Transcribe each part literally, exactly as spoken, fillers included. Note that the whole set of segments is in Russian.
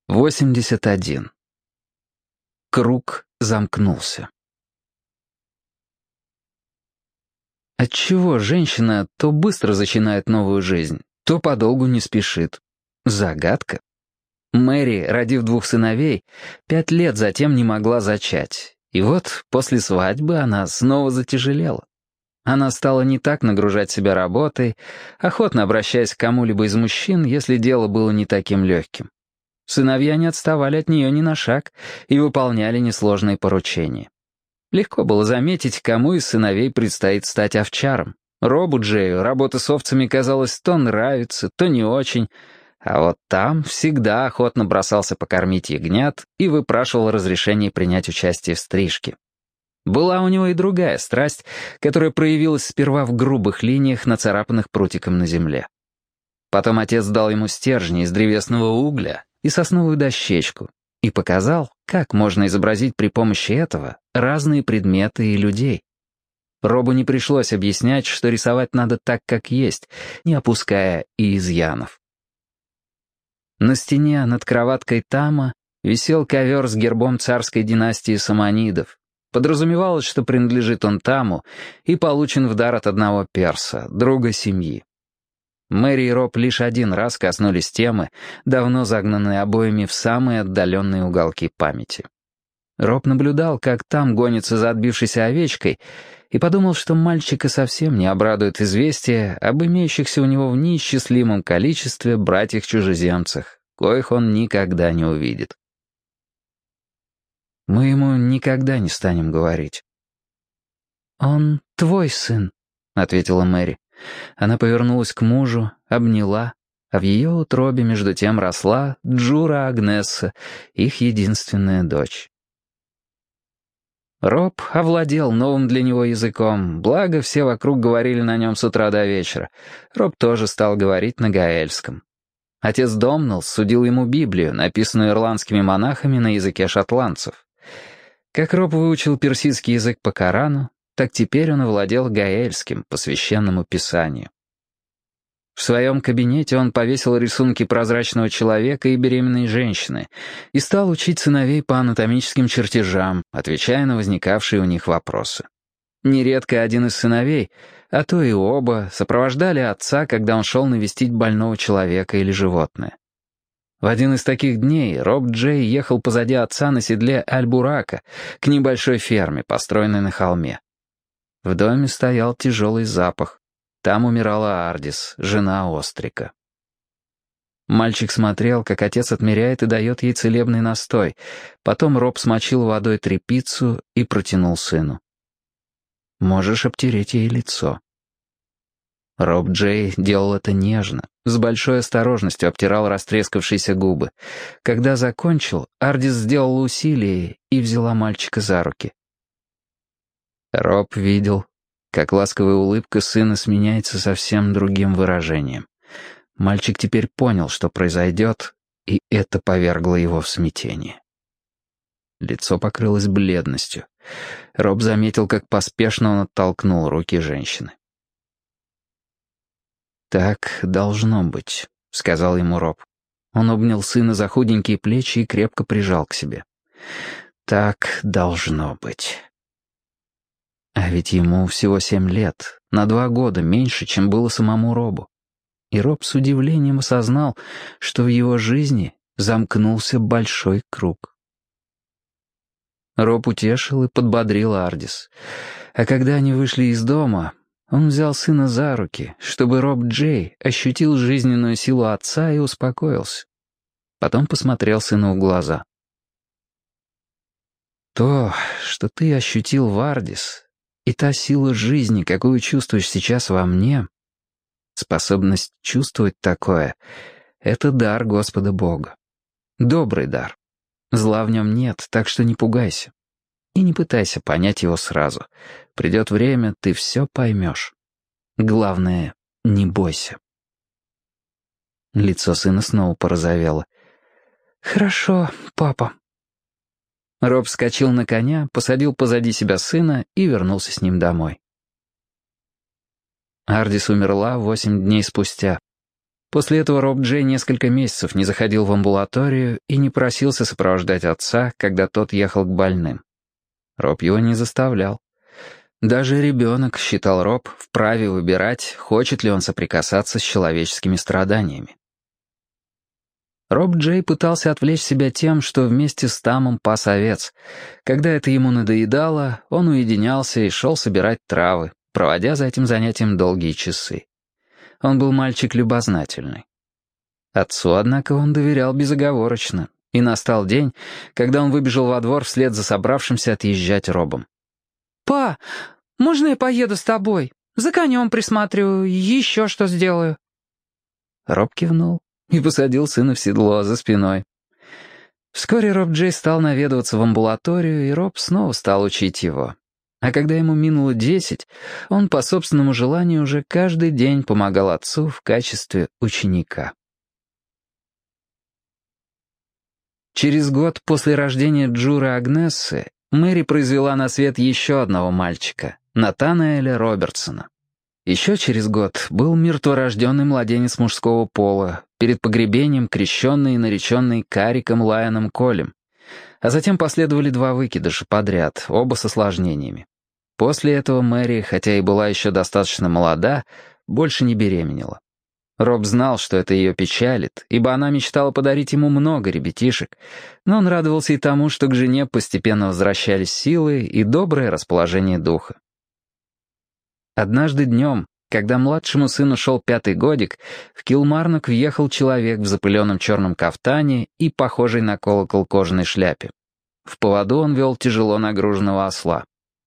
восемьдесят один. Круг замкнулся. Отчего женщина то быстро начинает новую жизнь, то подолгу не спешит? Загадка. Мэри, родив двух сыновей, пять лет затем не могла зачать. И вот после свадьбы она снова затяжелела. Она стала не так нагружать себя работой, охотно обращаясь к кому-либо из мужчин, если дело было не таким легким. Сыновья не отставали от нее ни на шаг и выполняли несложные поручения. Легко было заметить, кому из сыновей предстоит стать овчаром. Робу Джею работа с овцами казалась то нравится, то не очень, а вот там всегда охотно бросался покормить ягнят и выпрашивал разрешение принять участие в стрижке. Была у него и другая страсть, которая проявилась сперва в грубых линиях, нацарапанных прутиком на земле. Потом отец дал ему стержни из древесного угля и сосновую дощечку и показал, как можно изобразить при помощи этого разные предметы и людей. Робу не пришлось объяснять, что рисовать надо так, как есть, не опуская и изъянов. На стене над кроваткой Тама висел ковер с гербом царской династии Саманидов. Подразумевалось, что принадлежит он Таму и получен в дар от одного перса, друга семьи. Мэри и Роб лишь один раз коснулись темы, давно загнанной обоими в самые отдаленные уголки памяти. Роб наблюдал, как Там гонится за отбившейся овечкой, и подумал, что мальчика совсем не обрадует известие об имеющихся у него в неисчислимом количестве братьях-чужеземцах, коих он никогда не увидит. Мы ему никогда не станем говорить. «Он твой сын», — ответила Мэри. Она повернулась к мужу, обняла, а в ее утробе между тем росла Джура Агнесса, их единственная дочь. Роб овладел новым для него языком, благо все вокруг говорили на нем с утра до вечера. Роб тоже стал говорить на гаэльском. Отец Домнелл судил ему Библию, написанную ирландскими монахами на языке шотландцев. Как Роб выучил персидский язык по Корану, так теперь он овладел гаэльским по священному писанию. В своем кабинете он повесил рисунки прозрачного человека и беременной женщины и стал учить сыновей по анатомическим чертежам, отвечая на возникавшие у них вопросы. Нередко один из сыновей, а то и оба, сопровождали отца, когда он шел навестить больного человека или животное. В один из таких дней Роб Джей ехал позади отца на седле Аль-Бурака к небольшой ферме, построенной на холме. В доме стоял тяжелый запах. Там умирала Ардис, жена Острика. Мальчик смотрел, как отец отмеряет и дает ей целебный настой. Потом Роб смочил водой тряпицу и протянул сыну. «Можешь обтереть ей лицо». Роб Джей делал это нежно, с большой осторожностью обтирал растрескавшиеся губы. Когда закончил, Ардис сделала усилие и взяла мальчика за руки. Роб видел, как ласковая улыбка сына сменяется совсем другим выражением. Мальчик теперь понял, что произойдет, и это повергло его в смятение. Лицо покрылось бледностью. Роб заметил, как поспешно он оттолкнул руки женщины. «Так должно быть», — сказал ему Роб. Он обнял сына за худенькие плечи и крепко прижал к себе. «Так должно быть». А ведь ему всего семь лет, на два года меньше, чем было самому Робу. И Роб с удивлением осознал, что в его жизни замкнулся большой круг. Роб утешил и подбодрил Ардис. А когда они вышли из дома, он взял сына за руки, чтобы Роб Джей ощутил жизненную силу отца и успокоился. Потом посмотрел сыну в глаза. «То, что ты ощутил в Ардис, и та сила жизни, какую чувствуешь сейчас во мне, способность чувствовать такое — это дар Господа Бога. Добрый дар. Зла в нем нет, так что не пугайся. И не пытайся понять его сразу. Придет время, ты все поймешь. Главное, не бойся». Лицо сына снова порозовело. «Хорошо, папа». Роб вскочил на коня, посадил позади себя сына и вернулся с ним домой. Ардис умерла восемь дней спустя. После этого Роб Джей несколько месяцев не заходил в амбулаторию и не просился сопровождать отца, когда тот ехал к больным. Роб его не заставлял. Даже ребенок, считал Роб, вправе выбирать, хочет ли он соприкасаться с человеческими страданиями. Роб Джей пытался отвлечь себя тем, что вместе с Тамом пас овец. Когда это ему надоедало, он уединялся и шел собирать травы, проводя за этим занятием долгие часы. Он был мальчик любознательный. Отцу, однако, он доверял безоговорочно, и настал день, когда он выбежал во двор вслед за собравшимся отъезжать Робом. «Па, можно я поеду с тобой? За конем присматриваю, еще что сделаю». Роб кивнул и посадил сына в седло за спиной. Вскоре Роб Джей стал наведываться в амбулаторию, и Роб снова стал учить его. А когда ему минуло десять, он по собственному желанию уже каждый день помогал отцу в качестве ученика. Через год после рождения Джуры Агнессы Мэри произвела на свет еще одного мальчика, Натанаэля Робертсона. Еще через год был мертворожденный младенец мужского пола, перед погребением крещенный и нареченный Кариком Лайоном Колем, а затем последовали два выкидыша подряд, оба с осложнениями. После этого Мэри, хотя и была еще достаточно молода, больше не беременела. Роб знал, что это ее печалит, ибо она мечтала подарить ему много ребятишек, но он радовался и тому, что к жене постепенно возвращались силы и доброе расположение духа. Однажды днем, когда младшему сыну шел пятый годик, в Килмарнок въехал человек в запыленном черном кафтане и похожей на колокол кожаной шляпе. В поводу он вел тяжело нагруженного осла.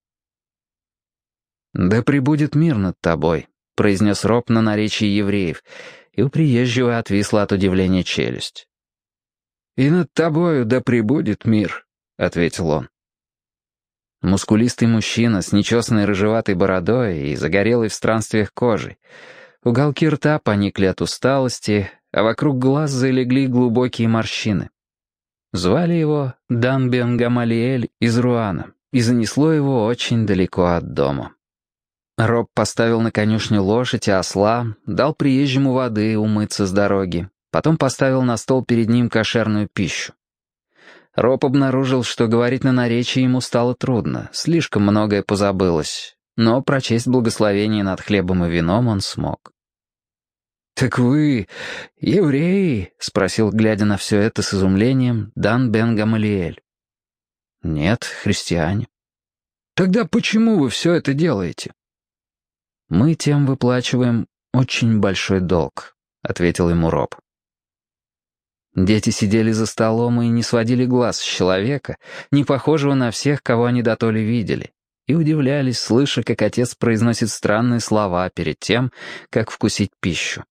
«Да пребудет мир над тобой», — произнес Роб на наречии евреев, и у приезжего отвисла от удивления челюсть. «И над тобою да пребудет мир», — ответил он. Мускулистый мужчина с нечесанной рыжеватой бородой и загорелой в странствиях кожей. Уголки рта поникли от усталости, а вокруг глаз залегли глубокие морщины. Звали его Дан бен Гамалиэль из Руана, и занесло его очень далеко от дома. Роб поставил на конюшню лошадь и осла, дал приезжему воды умыться с дороги, потом поставил на стол перед ним кошерную пищу. Роб обнаружил, что говорить на наречии ему стало трудно, слишком многое позабылось, но прочесть благословение над хлебом и вином он смог. «Так вы евреи?» — спросил, глядя на все это с изумлением, Дан бен Гамалиэль. «Нет, христиане». «Тогда почему вы все это делаете?» «Мы тем выплачиваем очень большой долг», — ответил ему Роб. Дети сидели за столом и не сводили глаз с человека, не похожего на всех, кого они дотоле видели, и удивлялись, слыша, как отец произносит странные слова перед тем, как вкусить пищу.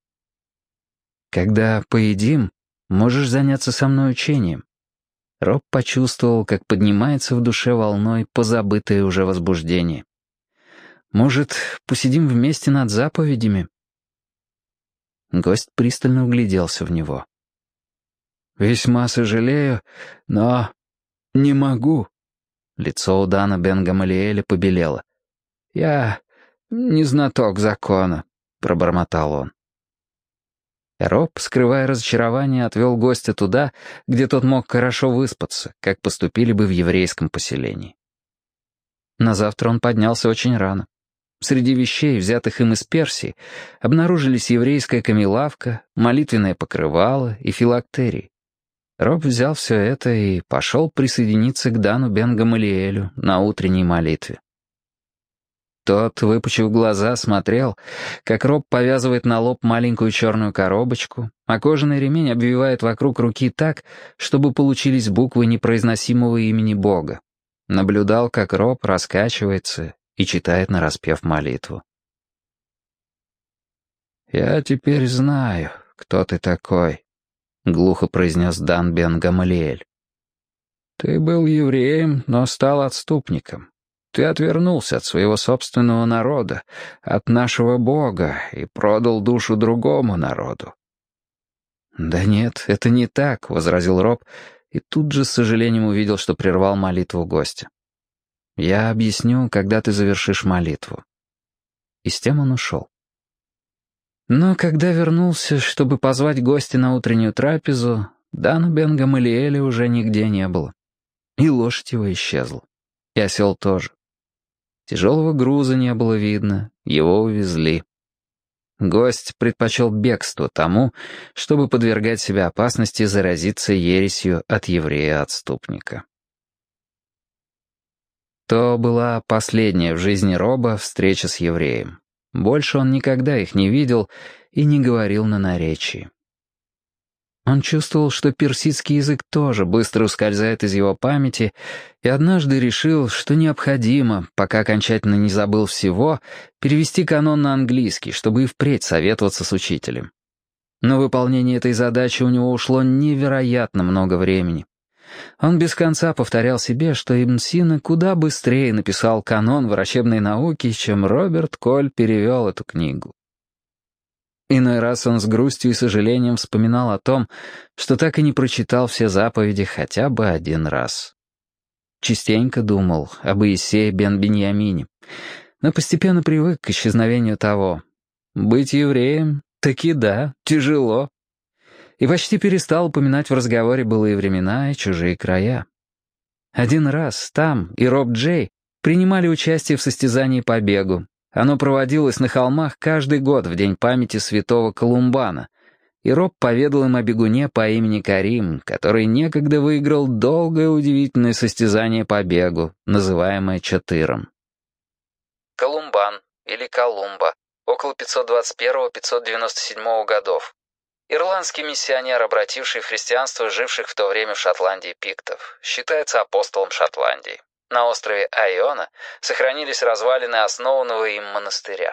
«Когда поедим, можешь заняться со мной учением». Роб почувствовал, как поднимается в душе волной позабытое уже возбуждение. «Может, посидим вместе над заповедями?» Гость пристально угляделся в него. «Весьма сожалею, но не могу». Лицо у Дана бен Гамалиэля побелело. «Я не знаток закона», — пробормотал он. Роб, скрывая разочарование, отвел гостя туда, где тот мог хорошо выспаться, как поступили бы в еврейском поселении. На завтра он поднялся очень рано. Среди вещей, взятых им из Персии, обнаружились еврейская камелавка, молитвенное покрывало и филактерий. Роб взял все это и пошел присоединиться к Дану бен Гамалиэлю на утренней молитве. Тот, выпучив глаза, смотрел, как Роб повязывает на лоб маленькую черную коробочку, а кожаный ремень обвивает вокруг руки так, чтобы получились буквы непроизносимого имени Бога. Наблюдал, как Роб раскачивается и читает нараспев молитву. «Я теперь знаю, кто ты такой», — глухо произнес Дан бен Гамалиэль. «Ты был евреем, но стал отступником. Ты отвернулся от своего собственного народа, от нашего Бога, и продал душу другому народу». «Да нет, это не так», — возразил Роб, и тут же с сожалением увидел, что прервал молитву гостя. «Я объясню, когда ты завершишь молитву». И с тем он ушел. Но когда вернулся, чтобы позвать гостя на утреннюю трапезу, Дана бен Гамалиэля уже нигде не было. И лошадь его исчезла. И осел тоже. Тяжелого груза не было видно, его увезли. Гость предпочел бегство тому, чтобы подвергать себя опасности заразиться ересью от еврея-отступника. То была последняя в жизни Роба встреча с евреем. Больше он никогда их не видел и не говорил на наречии. Он чувствовал, что персидский язык тоже быстро ускользает из его памяти, и однажды решил, что необходимо, пока окончательно не забыл всего, перевести канон на английский, чтобы и впредь советоваться с учителем. На выполнение этой задачи у него ушло невероятно много времени. Он без конца повторял себе, что Ибн Сина куда быстрее написал канон врачебной науки, чем Роберт Коль перевел эту книгу. Иной раз он с грустью и сожалением вспоминал о том, что так и не прочитал все заповеди хотя бы один раз. Частенько думал об Иисее бен Биньямине, но постепенно привык к исчезновению того. Быть евреем — таки да, тяжело. И почти перестал упоминать в разговоре былые времена и чужие края. Один раз там и Роб Джей принимали участие в состязании по бегу. Оно проводилось на холмах каждый год в день памяти святого Колумбана, и Роб поведал им о бегуне по имени Карим, который некогда выиграл долгое удивительное состязание по бегу, называемое Чатыром. Колумбан, или Колумба, около пятьсот двадцать первого — пятьсот девяносто седьмого годов. Ирландский миссионер, обративший в христианство живших в то время в Шотландии пиктов, считается апостолом Шотландии. На острове Айона сохранились развалины основанного им монастыря.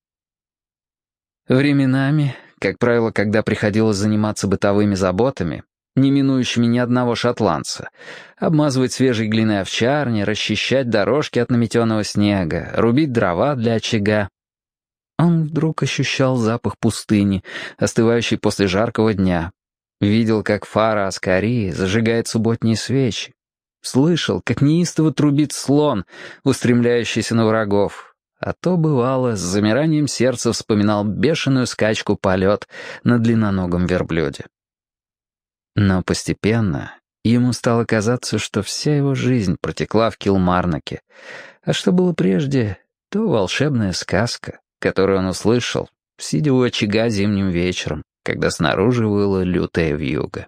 Временами, как правило, когда приходилось заниматься бытовыми заботами, не минующими ни одного шотландца, обмазывать свежей глиной овчарни, расчищать дорожки от наметенного снега, рубить дрова для очага, он вдруг ощущал запах пустыни, остывающей после жаркого дня, видел, как фара Аскарии зажигает субботние свечи, слышал, как неистово трубит слон, устремляющийся на врагов, а то, бывало, с замиранием сердца вспоминал бешеную скачку-полет на длинноногом верблюде. Но постепенно ему стало казаться, что вся его жизнь протекла в Килмарноке, а что было прежде, то волшебная сказка, которую он услышал, сидя у очага зимним вечером, когда снаружи выла лютая вьюга.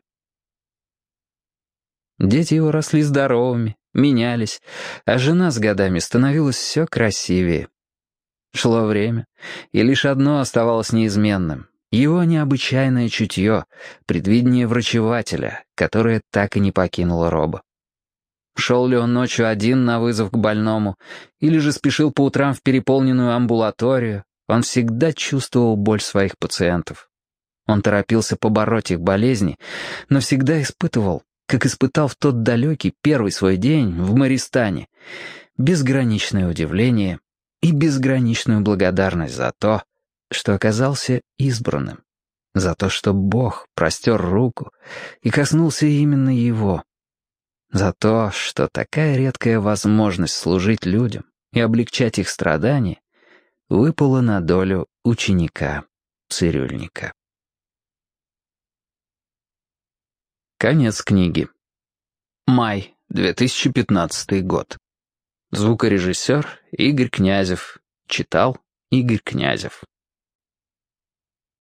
Дети его росли здоровыми, менялись, а жена с годами становилась все красивее. Шло время, и лишь одно оставалось неизменным — его необычайное чутье, предвидение врачевателя, которое так и не покинуло Роба. Шел ли он ночью один на вызов к больному, или же спешил по утрам в переполненную амбулаторию, он всегда чувствовал боль своих пациентов. Он торопился побороть их болезни, но всегда испытывал, как испытал в тот далекий первый свой день в Мористане, безграничное удивление и безграничную благодарность за то, что оказался избранным, за то, что Бог простер руку и коснулся именно его, за то, что такая редкая возможность служить людям и облегчать их страдания выпала на долю ученика-цирюльника. Конец книги. Май, две тысячи пятнадцатый год. Звукорежиссер Игорь Князев. Читал Игорь Князев.